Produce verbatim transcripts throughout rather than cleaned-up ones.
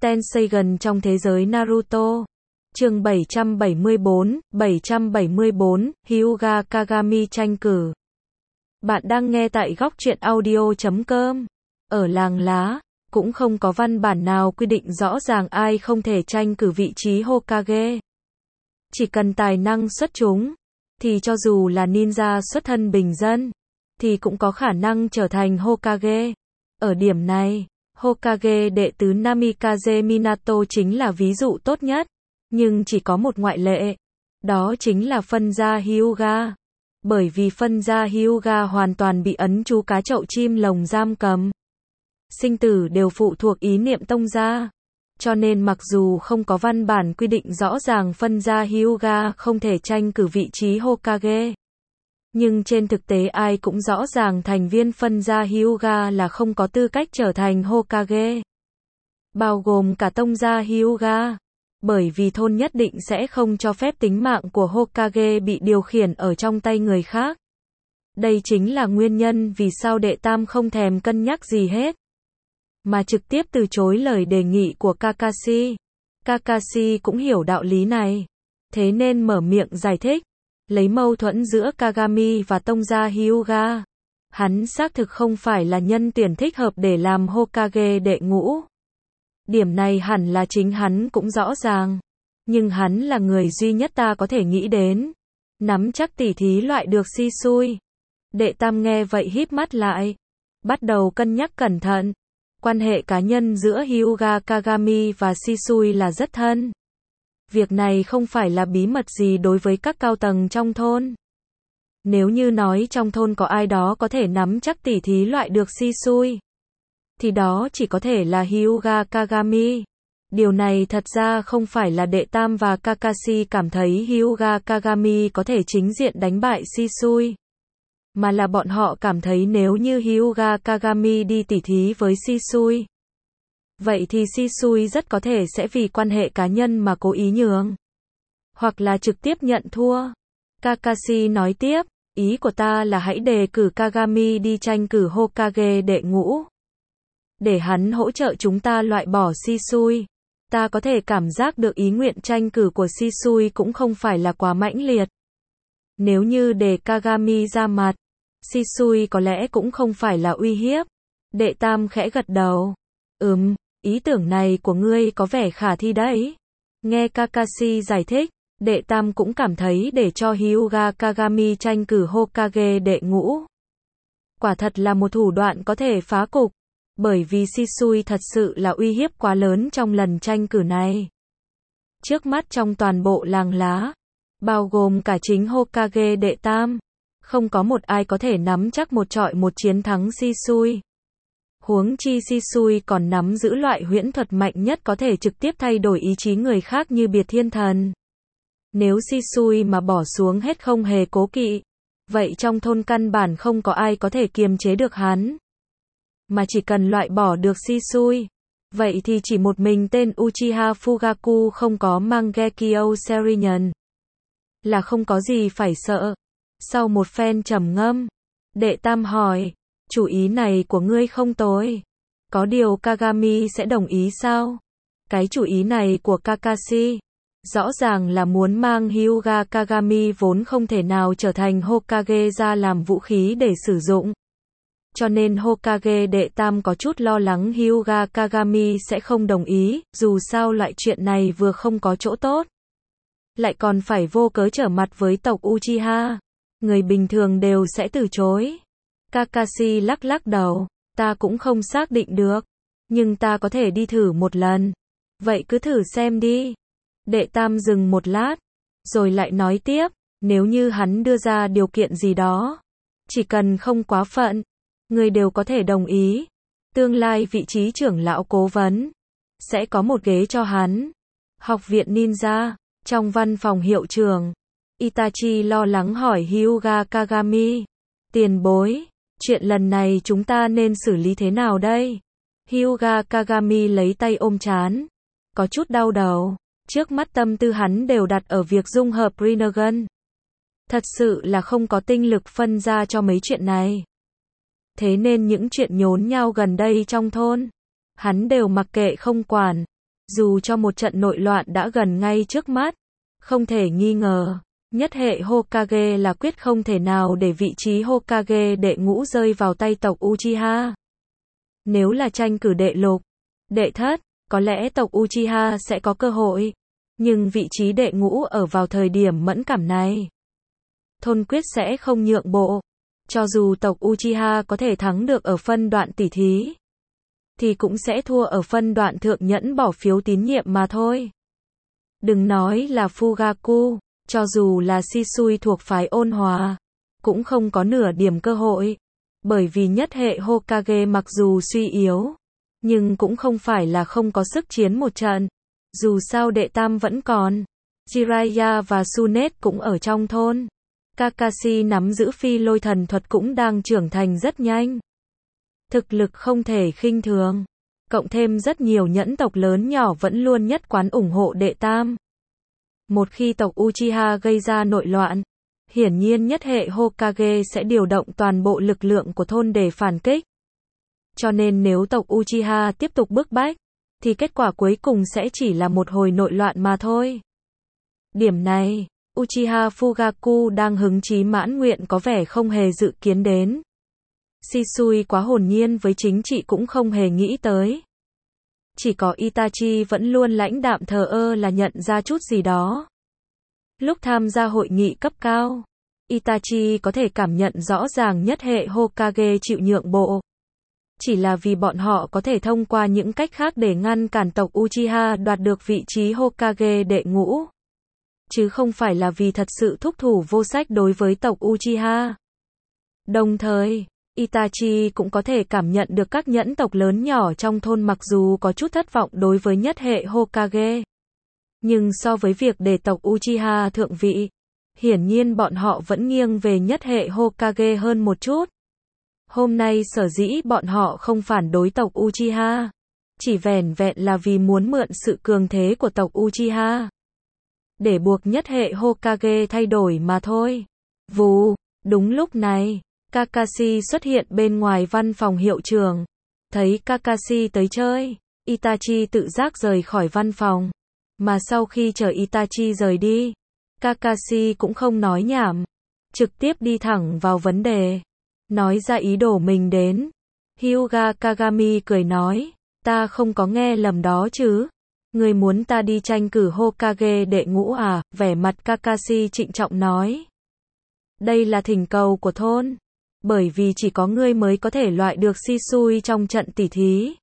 Ten Seigan trong thế giới Naruto. Chương bảy trăm bảy mươi bốn, bảy trăm bảy mươi bốn, Hyuga Kagami tranh cử. Bạn đang nghe tại góc truyện audio chấm com. Ở làng lá, cũng không có văn bản nào quy định rõ ràng ai không thể tranh cử vị trí Hokage. Chỉ cần tài năng xuất chúng, thì cho dù là ninja xuất thân bình dân, thì cũng có khả năng trở thành Hokage. Ở điểm này, Hokage đệ tứ Namikaze Minato chính là ví dụ tốt nhất, nhưng chỉ có một ngoại lệ, đó chính là phân gia Hyuga. Bởi vì phân gia Hyuga hoàn toàn bị ấn chú cá chậu chim lồng giam cầm. Sinh tử đều phụ thuộc ý niệm tông gia. Cho nên mặc dù không có văn bản quy định rõ ràng phân gia Hyuga không thể tranh cử vị trí Hokage, nhưng trên thực tế ai cũng rõ ràng thành viên phân gia Hyuga là không có tư cách trở thành Hokage. Bao gồm cả tông gia Hyuga. Bởi vì thôn nhất định sẽ không cho phép tính mạng của Hokage bị điều khiển ở trong tay người khác. Đây chính là nguyên nhân vì sao đệ tam không thèm cân nhắc gì hết, mà trực tiếp từ chối lời đề nghị của Kakashi. Kakashi cũng hiểu đạo lý này, thế nên mở miệng giải thích, lấy mâu thuẫn giữa Kagami và tông gia Hyuga. Hắn xác thực không phải là nhân tuyển thích hợp để làm Hokage đệ ngũ. Điểm này hẳn là chính hắn cũng rõ ràng. Nhưng hắn là người duy nhất ta có thể nghĩ đến nắm chắc tỉ thí loại được Shisui. Đệ tam nghe vậy híp mắt lại, bắt đầu cân nhắc cẩn thận. Quan hệ cá nhân giữa Hyuga Kagami và Shisui là rất thân. Việc này không phải là bí mật gì đối với các cao tầng trong thôn. Nếu như nói trong thôn có ai đó có thể nắm chắc tỉ thí loại được Shisui, thì đó chỉ có thể là Hyuga Kagami. Điều này thật ra không phải là đệ tam và Kakashi cảm thấy Hyuga Kagami có thể chính diện đánh bại Shisui, mà là bọn họ cảm thấy nếu như Hyuga Kagami đi tỉ thí với Shisui, vậy thì Shisui rất có thể sẽ vì quan hệ cá nhân mà cố ý nhường, hoặc là trực tiếp nhận thua. Kakashi nói tiếp, ý của ta là hãy đề cử Kagami đi tranh cử Hokage đệ ngũ, để hắn hỗ trợ chúng ta loại bỏ Shisui. Ta có thể cảm giác được ý nguyện tranh cử của Shisui cũng không phải là quá mãnh liệt. Nếu như để Kagami ra mặt, Shisui có lẽ cũng không phải là uy hiếp. Đệ tam khẽ gật đầu. Ừm, ý tưởng này của ngươi có vẻ khả thi đấy. Nghe Kakashi giải thích, đệ tam cũng cảm thấy để cho Hyuga Kagami tranh cử Hokage đệ ngũ, quả thật là một thủ đoạn có thể phá cục. Bởi vì Shisui thật sự là uy hiếp quá lớn trong lần tranh cử này. Trước mắt trong toàn bộ làng lá, bao gồm cả chính Hokage đệ tam, không có một ai có thể nắm chắc một trọi một chiến thắng Shisui. Huống chi Shisui còn nắm giữ loại huyễn thuật mạnh nhất có thể trực tiếp thay đổi ý chí người khác như biệt thiên thần. Nếu Shisui mà bỏ xuống hết không hề cố kỵ, vậy trong thôn căn bản không có ai có thể kiềm chế được hắn. Mà chỉ cần loại bỏ được Shisui, vậy thì chỉ một mình tên Uchiha Fugaku không có Mangekyo Sharingan là không có gì phải sợ. Sau một phen trầm ngâm, đệ tam hỏi, chủ ý này của ngươi không tồi. Có điều Kagami sẽ đồng ý sao? Cái chủ ý này của Kakashi rõ ràng là muốn mang Hyuga Kagami vốn không thể nào trở thành Hokage ra làm vũ khí để sử dụng. Cho nên Hokage đệ tam có chút lo lắng Hyuga Kagami sẽ không đồng ý, dù sao loại chuyện này vừa không có chỗ tốt, lại còn phải vô cớ trở mặt với tộc Uchiha. Người bình thường đều sẽ từ chối. Kakashi lắc lắc đầu, ta cũng không xác định được, nhưng ta có thể đi thử một lần. Vậy cứ thử xem đi. Đệ tam dừng một lát, rồi lại nói tiếp, nếu như hắn đưa ra điều kiện gì đó, chỉ cần không quá phận, người đều có thể đồng ý. Tương lai vị trí trưởng lão cố vấn sẽ có một ghế cho hắn. Học viện ninja, trong văn phòng hiệu trưởng, Itachi lo lắng hỏi Hyuga Kagami, tiền bối, chuyện lần này chúng ta nên xử lý thế nào đây? Hyuga Kagami lấy tay ôm trán, có chút đau đầu. Trước mắt tâm tư hắn đều đặt ở việc dung hợp Rinnegan. Thật sự là không có tinh lực phân ra cho mấy chuyện này. Thế nên những chuyện nhốn nhao gần đây trong thôn, hắn đều mặc kệ không quản. Dù cho một trận nội loạn đã gần ngay trước mắt, không thể nghi ngờ, nhất hệ Hokage là quyết không thể nào để vị trí Hokage đệ ngũ rơi vào tay tộc Uchiha. Nếu là tranh cử đệ lục, đệ thất, có lẽ tộc Uchiha sẽ có cơ hội. Nhưng vị trí đệ ngũ ở vào thời điểm mẫn cảm này, thôn quyết sẽ không nhượng bộ. Cho dù tộc Uchiha có thể thắng được ở phân đoạn tỉ thí, thì cũng sẽ thua ở phân đoạn thượng nhẫn bỏ phiếu tín nhiệm mà thôi. Đừng nói là Fugaku, cho dù là Shisui thuộc phái ôn hòa, cũng không có nửa điểm cơ hội. Bởi vì nhất hệ Hokage mặc dù suy yếu, nhưng cũng không phải là không có sức chiến một trận. Dù sao đệ tam vẫn còn, Jiraiya và Tsunade cũng ở trong thôn. Kakashi nắm giữ phi lôi thần thuật cũng đang trưởng thành rất nhanh. Thực lực không thể khinh thường. Cộng thêm rất nhiều nhẫn tộc lớn nhỏ vẫn luôn nhất quán ủng hộ đệ tam. Một khi tộc Uchiha gây ra nội loạn, hiển nhiên nhất hệ Hokage sẽ điều động toàn bộ lực lượng của thôn để phản kích. Cho nên nếu tộc Uchiha tiếp tục bức bách, thì kết quả cuối cùng sẽ chỉ là một hồi nội loạn mà thôi. Điểm này, Uchiha Fugaku đang hứng chí mãn nguyện có vẻ không hề dự kiến đến. Shisui quá hồn nhiên với chính trị cũng không hề nghĩ tới. Chỉ có Itachi vẫn luôn lãnh đạm thờ ơ là nhận ra chút gì đó. Lúc tham gia hội nghị cấp cao, Itachi có thể cảm nhận rõ ràng nhất hệ Hokage chịu nhượng bộ. Chỉ là vì bọn họ có thể thông qua những cách khác để ngăn cản tộc Uchiha đoạt được vị trí Hokage đệ ngũ. Chứ không phải là vì thật sự thúc thủ vô sách đối với tộc Uchiha. Đồng thời, Itachi cũng có thể cảm nhận được các nhẫn tộc lớn nhỏ trong thôn mặc dù có chút thất vọng đối với nhất hệ Hokage. Nhưng so với việc để tộc Uchiha thượng vị, hiển nhiên bọn họ vẫn nghiêng về nhất hệ Hokage hơn một chút. Hôm nay sở dĩ bọn họ không phản đối tộc Uchiha, chỉ vẻn vẹn là vì muốn mượn sự cường thế của tộc Uchiha để buộc nhất hệ Hokage thay đổi mà thôi. Vù, đúng lúc này, Kakashi xuất hiện bên ngoài văn phòng hiệu trưởng. Thấy Kakashi tới chơi, Itachi tự giác rời khỏi văn phòng. Mà sau khi chờ Itachi rời đi, Kakashi cũng không nói nhảm, trực tiếp đi thẳng vào vấn đề, nói ra ý đồ mình đến. Hyuga Kagami cười nói, ta không có nghe lầm đó chứ? Người muốn ta đi tranh cử Hokage đệ ngũ à? Vẻ mặt Kakashi trịnh trọng nói. Đây là thỉnh cầu của thôn. Bởi vì chỉ có ngươi mới có thể loại được Shisui trong trận tỉ thí.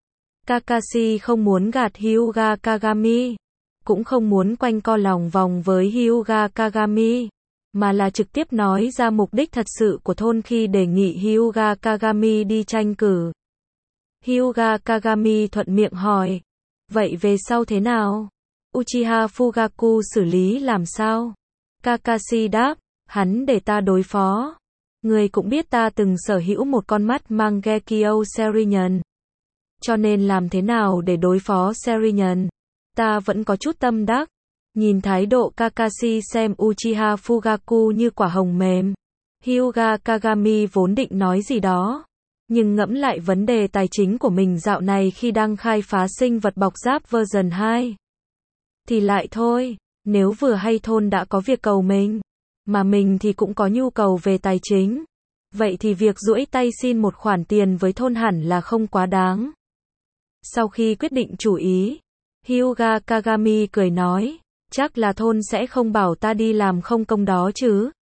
Kakashi không muốn gạt Hyuga Kagami, cũng không muốn quanh co lòng vòng với Hyuga Kagami, mà là trực tiếp nói ra mục đích thật sự của thôn khi đề nghị Hyuga Kagami đi tranh cử. Hyuga Kagami thuận miệng hỏi, vậy về sau thế nào? Uchiha Fugaku xử lý làm sao? Kakashi đáp, hắn để ta đối phó. Người cũng biết ta từng sở hữu một con mắt Mangekyo Sharingan. Cho nên làm thế nào để đối phó Sharingan? Ta vẫn có chút tâm đắc. Nhìn thái độ Kakashi xem Uchiha Fugaku như quả hồng mềm. Hyuga Kagami vốn định nói gì đó, nhưng ngẫm lại vấn đề tài chính của mình dạo này khi đang khai phá sinh vật bọc giáp version hai. Thì lại thôi, nếu vừa hay thôn đã có việc cầu mình, mà mình thì cũng có nhu cầu về tài chính. Vậy thì việc duỗi tay xin một khoản tiền với thôn hẳn là không quá đáng. Sau khi quyết định chủ ý, Hyuga Kagami cười nói, chắc là thôn sẽ không bảo ta đi làm không công đó chứ.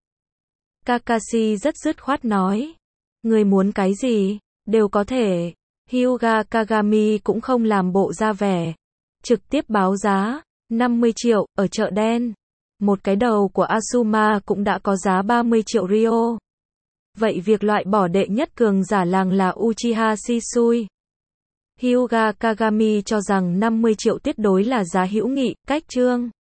Kakashi rất dứt khoát nói, người muốn cái gì, đều có thể. Hyuga Kagami cũng không làm bộ ra vẻ, trực tiếp báo giá, năm mươi triệu, ở chợ đen. Một cái đầu của Asuma cũng đã có giá ba mươi triệu ryo. Vậy việc loại bỏ đệ nhất cường giả làng là Uchiha Shisui. Hyuga Kagami cho rằng năm mươi triệu tuyệt đối là giá hữu nghị, cách trương.